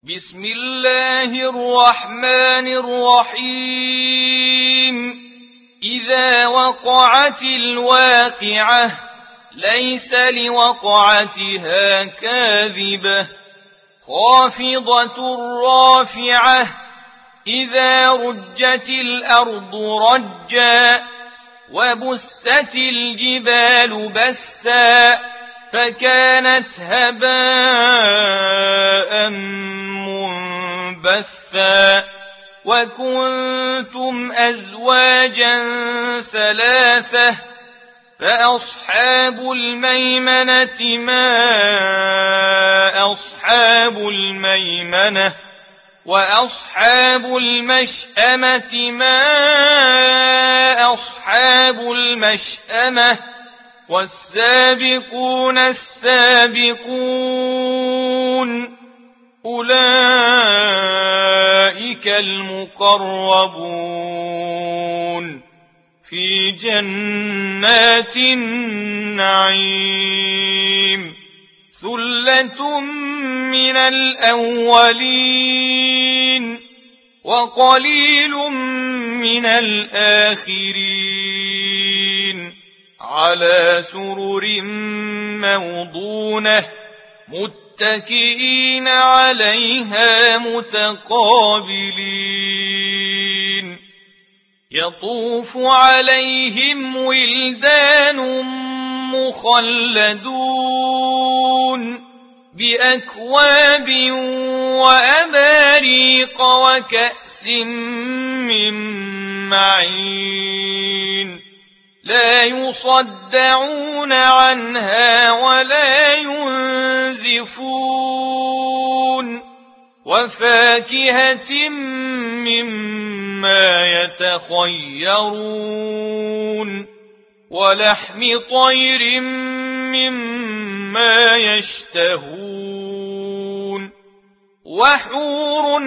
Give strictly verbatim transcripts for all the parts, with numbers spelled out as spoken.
بسم الله الرحمن الرحيم إذا وقعت الواقعة ليس لوقعتها كاذبة خافضة رافعة إذا رجت الأرض رجا وبست الجبال بسا فكانت هباء منبثا وكنتم أزواجا ثلاثة فأصحاب الميمنة ما أصحاب الميمنة وأصحاب المشأمة ما أصحاب المشأمة والسابقون السابقون أولئك المقربون في جنات النعيم ثلة من الأولين وقليل من الآخرين على سرر موضونة متكئين عليها متقابلين يطوف عليهم ولدان مخلدون بأكواب وأباريق وكأس من معين لا يصدعون عنها ولا ينزفون وفاكهة مما يتخيرون ولحم طير مما يشتهون وحور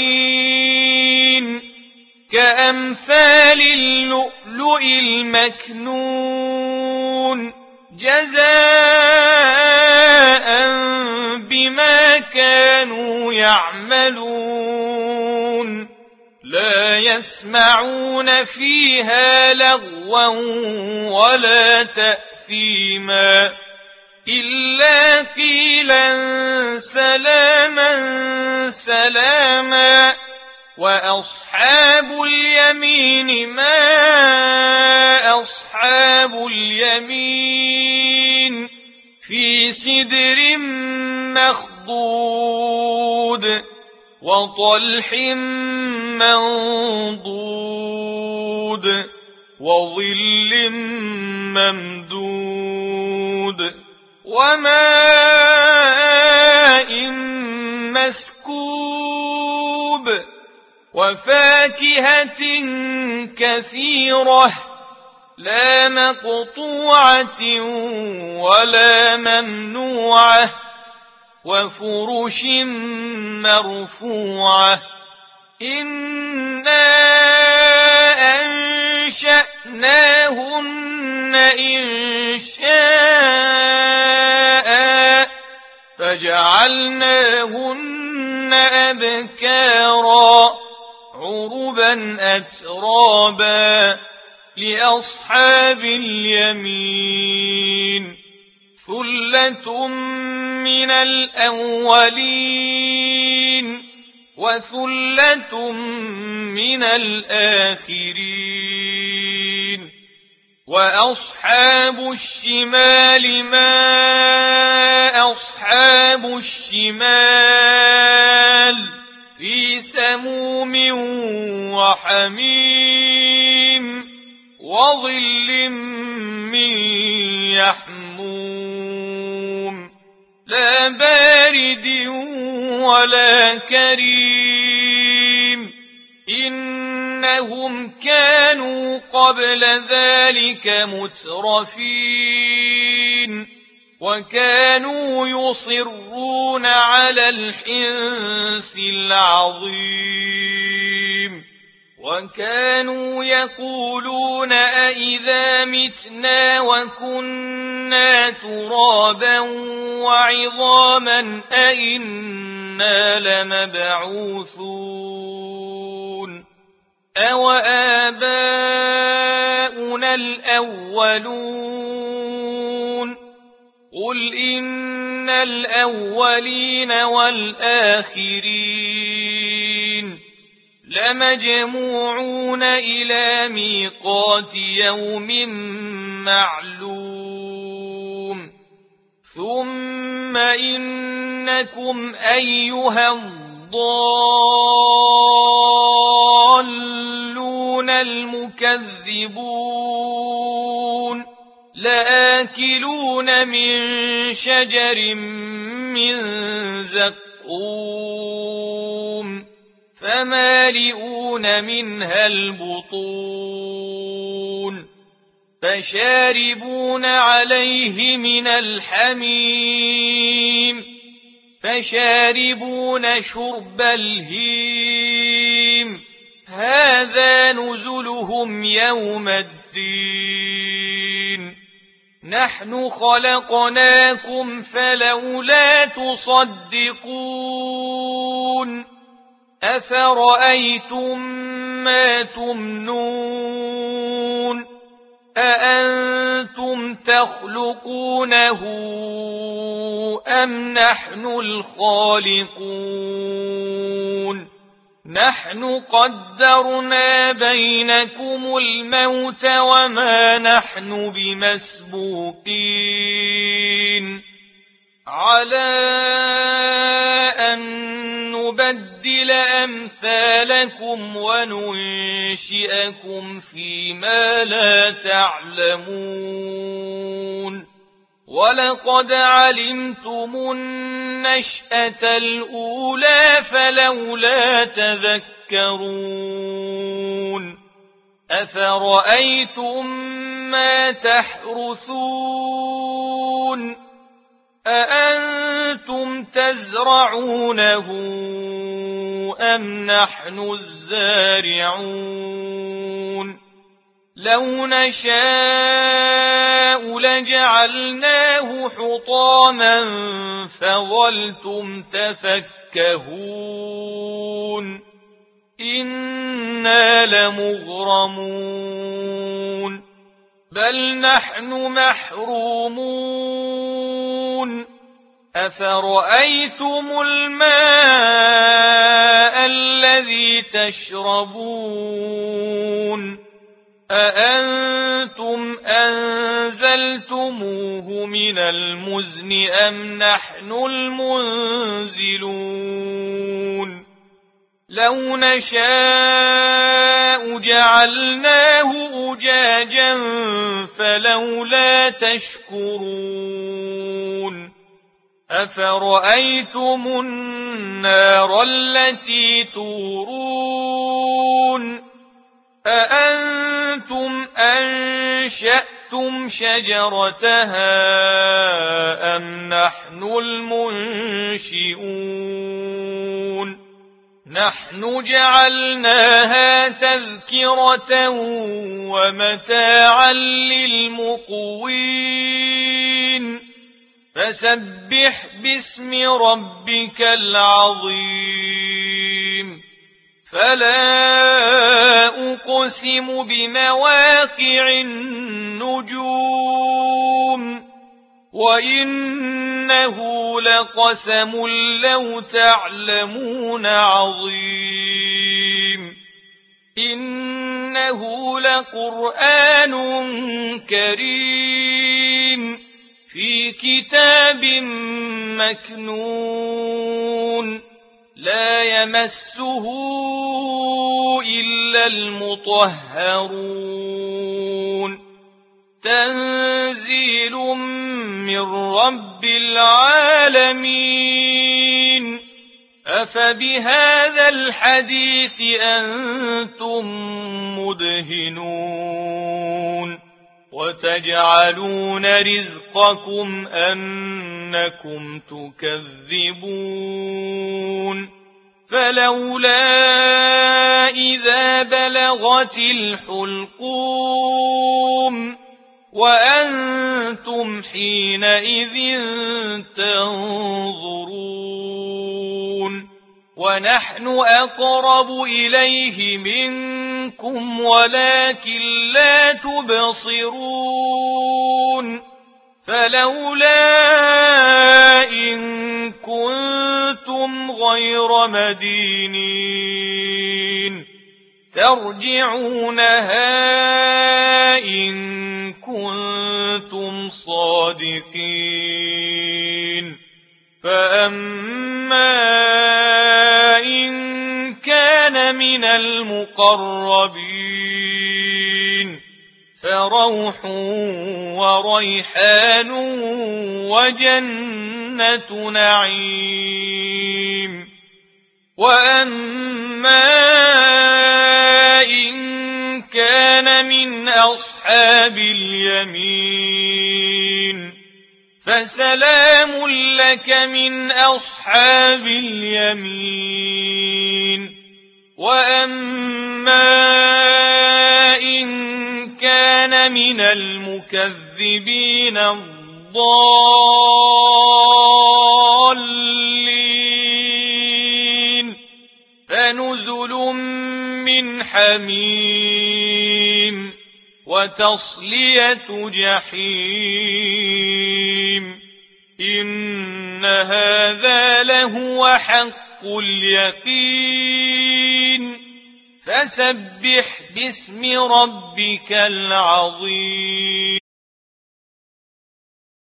عين كأمثال اللؤلؤ المكنون جزاء بما كانوا يعملون لا يسمعون فيها لغوا ولا تأثيما إلا قيلا سلاما سلاما وأصحاب اليمين ما أصحاب اليمين في سدر مخضود وطلح منضود وظل ممدود وماء مسكوب وفاكهة كثيرة لا مقطوعة ولا ممنوعة وفرش مرفوعة إنا أنشأناهن إنشاء فجعلناهن أبكارا عربا أترابا لأصحاب اليمين ثلة من الأولين وثلة من الآخرين وأصحاب الشمال ما أصحاب الشمال في سموم وحميم وظل من يحموم لا بارد ولا كريم إنهم كانوا قبل ذلك مترفين وكانوا يصرون على الحنث العظيم وكانوا يقولون أئذا متنا وكنا ترابا وعظاما أئنا أَإِنَّا لَمَبْعُوثُونَ أَوَآبَاؤُنَا الْأَوَّلُونَ قُلْ إِنَّ الْأَوَّلِينَ وَالْآخِرِينَ لَمَجْمُوعُونَ إِلَى مِيقَاتِ يَوْمٍ مَّعْلُومٍ ثُمَّ إِنَّكُمْ أَيُّهَا الضَّالُّونَ الْمُكَذِّبُونَ لَآكِلُونَ مِن شَجَرٍ مِّن زَقُّومٍ فَمَالِئُونَ مِنْهَا الْبُطُونَ فَشَارِبُونَ عَلَيْهِ مِنَ الْحَمِيمِ فَشَارِبُونَ شُرْبَ الْهِيمِ هَذَا نُزُلُهُمْ يَوْمَ الدِّينِ نَحْنُ خَلَقْنَاكُمْ فَلَوْلَا تُصَدِّقُونَ أَفَرَأَيْتُم مَّا تُمْنُونَ أَأَنتُمْ تَخْلُقُونَهُ أَمْ نَحْنُ الْخَالِقُونَ نَحْنُ قَدَّرْنَا بَيْنَكُمُ الْمَوْتَ وَمَا نَحْنُ بِمَسْبُوقِينَ عَلَىٰ أَن نُّبَدِّلَ أَمْثَالَكُمْ وَنُنشِئَكُمْ فِيمَا لَا تَعْلَمُونَ وَلَقَدْ عَلِمْتُمُ النَّشْأَةَ الْأُولَىٰ فَلَوْلَا تَذَكَّرُونَ أَفَرَأَيْتُم مَّا تَحْرُثُونَ أَأَنتُمْ تَزْرَعُونَهُ أَمْ نَحْنُ الزَّارِعُونَ لَوْ نَشَاءُ لَجَعَلْنَاهُ حُطَامًا فَظَلْتُمْ تَفَكَّهُونَ إِنَّا لَمُغْرَمُونَ بَلْ نَحْنُ مَحْرُومُونَ أَفَرَأَيْتُمُ الْمَاءَ الَّذِي تَشْرَبُونَ أَأَنتُمْ أَنزَلْتُمُوهُ مِنَ الْمُزْنِ أَمْ نَحْنُ الْمُنزِلُونَ لَوْ نَشَاءُ جَعَلْنَاهُ أُجَاجًا فَلَوْلَا تَشْكُرُونَ أَفَرَأَيْتُمُ النَّارَ الَّتِي تُورُونَ أَأَنتُمْ أَنشَأْتُمْ شَجَرَتَهَا أَمْ نَحْنُ الْمُنشِئُونَ نَحْنُ جَعَلْنَاهَا تَذْكِرَةً وَمَتَاعًا لِّلْمُقْوِينَ فَسَبِّحْ بِاسْمِ رَبِّكَ الْعَظِيمِ فَلَا أُقْسِمُ بِمَوَاقِعِ النُّجُومِ وَإِنَّهُ لَقَسَمٌ لَّوْ تَعْلَمُونَ عَظِيمٌ إِنَّهُ لَقُرْآنٌ كَرِيمٌ فِي كِتَابٍ مَّكْنُونٍ لَّا يَمَسُّهُ إِلَّا الْمُطَهَّرُونَ تَنزِيلٌ مِّن رَّبِّ الْعَالَمِينَ أَفَبِهَٰذَا الْحَدِيثِ أَنتُم مُّدْهِنُونَ وَتَجْعَلُونَ رِزْقَكُمْ أَنَّكُمْ تُكَذِّبُونَ فَلَوْلَا إِذَا بَلَغَتِ الْحُلْقُومَ وَأَنتُمْ حِينَئِذٍ تَنظُرُونَ ونحن أقرب إليه منكم ولكن لا تبصرون فلولا إن كنتم غير مدينين ترجعونها إن كنتم صادقين فأما إن كان من المقربين فروح وريحان وجنة نعيم وأما إن كان من أصحاب اليمين فسلام لك من أصحاب اليمين وأما إن كان من المكذبين الضالين فنزل من حميم وتصلية جحيم إن هذا لهو حق اليقين فسبح باسم ربك العظيم.